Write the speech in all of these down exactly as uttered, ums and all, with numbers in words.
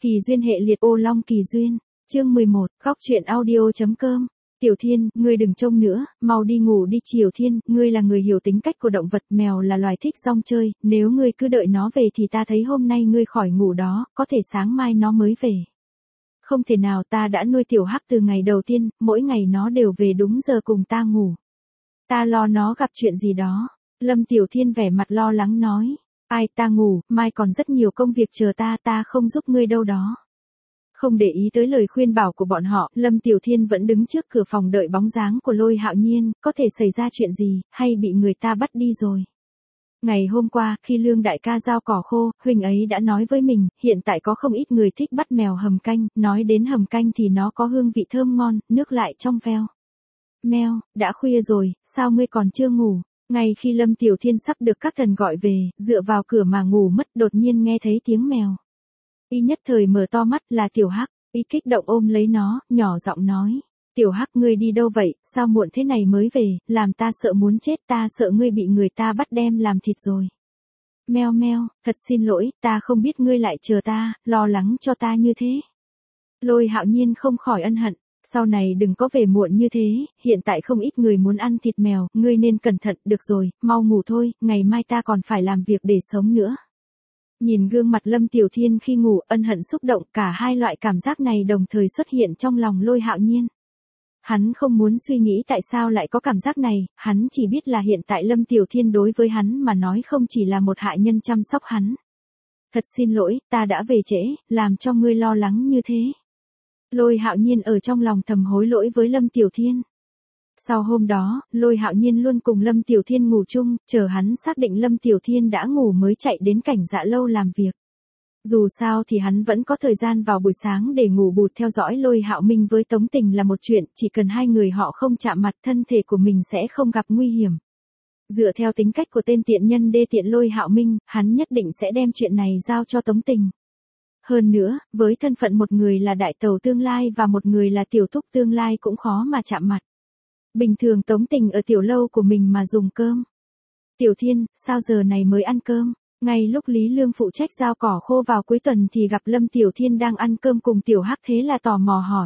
Kỳ duyên hệ liệt ô long kỳ duyên. Chương mười một, góc truyện audio.com. Tiểu Thiên, ngươi đừng trông nữa, mau đi ngủ đi. Triều Thiên, ngươi là người hiểu tính cách của động vật, mèo là loài thích rong chơi, nếu ngươi cứ đợi nó về thì ta thấy hôm nay ngươi khỏi ngủ đó, có thể sáng mai nó mới về. Không thể nào, ta đã nuôi Tiểu Hắc từ ngày đầu tiên, mỗi ngày nó đều về đúng giờ cùng ta ngủ. Ta lo nó gặp chuyện gì đó. Lâm Tiểu Thiên vẻ mặt lo lắng nói. Ai, ta ngủ, mai còn rất nhiều công việc chờ ta, ta không giúp ngươi đâu đó. Không để ý tới lời khuyên bảo của bọn họ, Lâm Tiểu Thiên vẫn đứng trước cửa phòng đợi bóng dáng của Lôi Hạo Nhiên, có thể xảy ra chuyện gì, hay bị người ta bắt đi rồi. Ngày hôm qua, khi Lương đại ca giao cỏ khô, huynh ấy đã nói với mình, hiện tại có không ít người thích bắt mèo hầm canh, nói đến hầm canh thì nó có hương vị thơm ngon, nước lại trong veo. Meo, đã khuya rồi, sao ngươi còn chưa ngủ? Ngay khi Lâm Tiểu Thiên sắp được các thần gọi về, dựa vào cửa mà ngủ mất, đột nhiên nghe thấy tiếng mèo. Y nhất thời mở to mắt, là Tiểu Hắc. Y kích động ôm lấy nó, nhỏ giọng nói. Tiểu Hắc, ngươi đi đâu vậy, sao muộn thế này mới về, làm ta sợ muốn chết, ta sợ ngươi bị người ta bắt đem làm thịt rồi. Meo meo, thật xin lỗi, ta không biết ngươi lại chờ ta, lo lắng cho ta như thế. Lôi Hạo Nhiên không khỏi ân hận. Sau này đừng có về muộn như thế, hiện tại không ít người muốn ăn thịt mèo, ngươi nên cẩn thận, được rồi, mau ngủ thôi, ngày mai ta còn phải làm việc để sống nữa. Nhìn gương mặt Lâm Tiểu Thiên khi ngủ, ân hận xúc động, cả hai loại cảm giác này đồng thời xuất hiện trong lòng Lôi Hạo Nhiên. Hắn không muốn suy nghĩ tại sao lại có cảm giác này, hắn chỉ biết là hiện tại Lâm Tiểu Thiên đối với hắn mà nói không chỉ là một hạ nhân chăm sóc hắn. Thật xin lỗi, ta đã về trễ, làm cho ngươi lo lắng như thế. Lôi Hạo Nhiên ở trong lòng thầm hối lỗi với Lâm Tiểu Thiên. Sau hôm đó, Lôi Hạo Nhiên luôn cùng Lâm Tiểu Thiên ngủ chung, chờ hắn xác định Lâm Tiểu Thiên đã ngủ mới chạy đến Cảnh Dạ Lâu làm việc. Dù sao thì hắn vẫn có thời gian vào buổi sáng để ngủ bụt theo dõi Lôi Hạo Minh với Tống Tình là một chuyện, chỉ cần hai người họ không chạm mặt thân thể của mình sẽ không gặp nguy hiểm. Dựa theo tính cách của tên tiện nhân đê tiện Lôi Hạo Minh, hắn nhất định sẽ đem chuyện này giao cho Tống Tình. Hơn nữa, với thân phận một người là đại tẩu tương lai và một người là tiểu thúc tương lai cũng khó mà chạm mặt. Bình thường Tống Tình ở tiểu lâu của mình mà dùng cơm. Tiểu Thiên, sao giờ này mới ăn cơm? Ngay lúc Lý Lương phụ trách giao cỏ khô vào cuối tuần thì gặp Lâm Tiểu Thiên đang ăn cơm cùng Tiểu Hắc, thế là tò mò hỏi.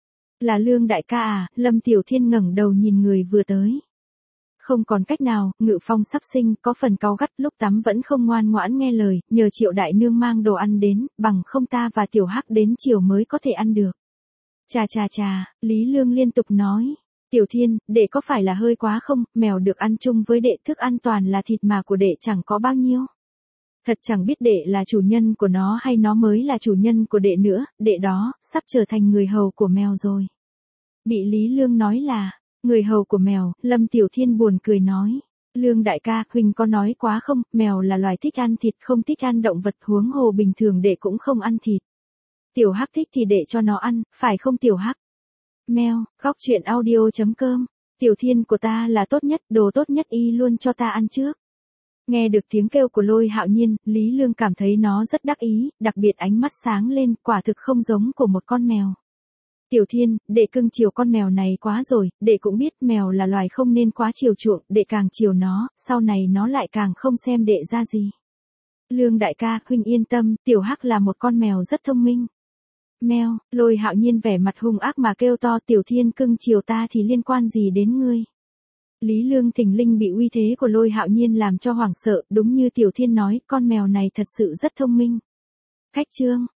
Là Lương đại ca à? Lâm Tiểu Thiên ngẩng đầu nhìn người vừa tới. Không còn cách nào, Ngự Phong sắp sinh, có phần cáu gắt, lúc tắm vẫn không ngoan ngoãn nghe lời, nhờ Triệu đại nương mang đồ ăn đến, bằng không ta và Tiểu Hắc đến chiều mới có thể ăn được. Chà chà chà, Lý Lương liên tục nói. Tiểu Thiên, đệ có phải là hơi quá không, mèo được ăn chung với đệ, thức ăn toàn là thịt mà của đệ chẳng có bao nhiêu. Thật chẳng biết đệ là chủ nhân của nó hay nó mới là chủ nhân của đệ nữa, đệ đó, sắp trở thành người hầu của mèo rồi. Bị Lý Lương nói là người hầu của mèo, Lâm Tiểu Thiên buồn cười nói. Lương đại ca, huynh có nói quá không, mèo là loài thích ăn thịt không thích ăn động vật, huống hồ bình thường đệ cũng không ăn thịt. Tiểu Hắc thích thì đệ cho nó ăn, phải không Tiểu Hắc? Mèo, góc truyện audio.com. Tiểu Thiên của ta là tốt nhất, đồ tốt nhất y luôn cho ta ăn trước. Nghe được tiếng kêu của Lôi Hạo Nhiên, Lý Lương cảm thấy nó rất đắc ý, đặc biệt ánh mắt sáng lên, quả thực không giống của một con mèo. Tiểu Thiên, đệ cưng chiều con mèo này quá rồi, đệ cũng biết mèo là loài không nên quá chiều chuộng, đệ càng chiều nó, sau này nó lại càng không xem đệ ra gì. Lương đại ca, huynh yên tâm, Tiểu Hắc là một con mèo rất thông minh. Mèo, Lôi Hạo Nhiên vẻ mặt hung ác mà kêu to, Tiểu Thiên cưng chiều ta thì liên quan gì đến ngươi? Lý Lương thình lình bị uy thế của Lôi Hạo Nhiên làm cho hoảng sợ, đúng như Tiểu Thiên nói, con mèo này thật sự rất thông minh. Khách trương,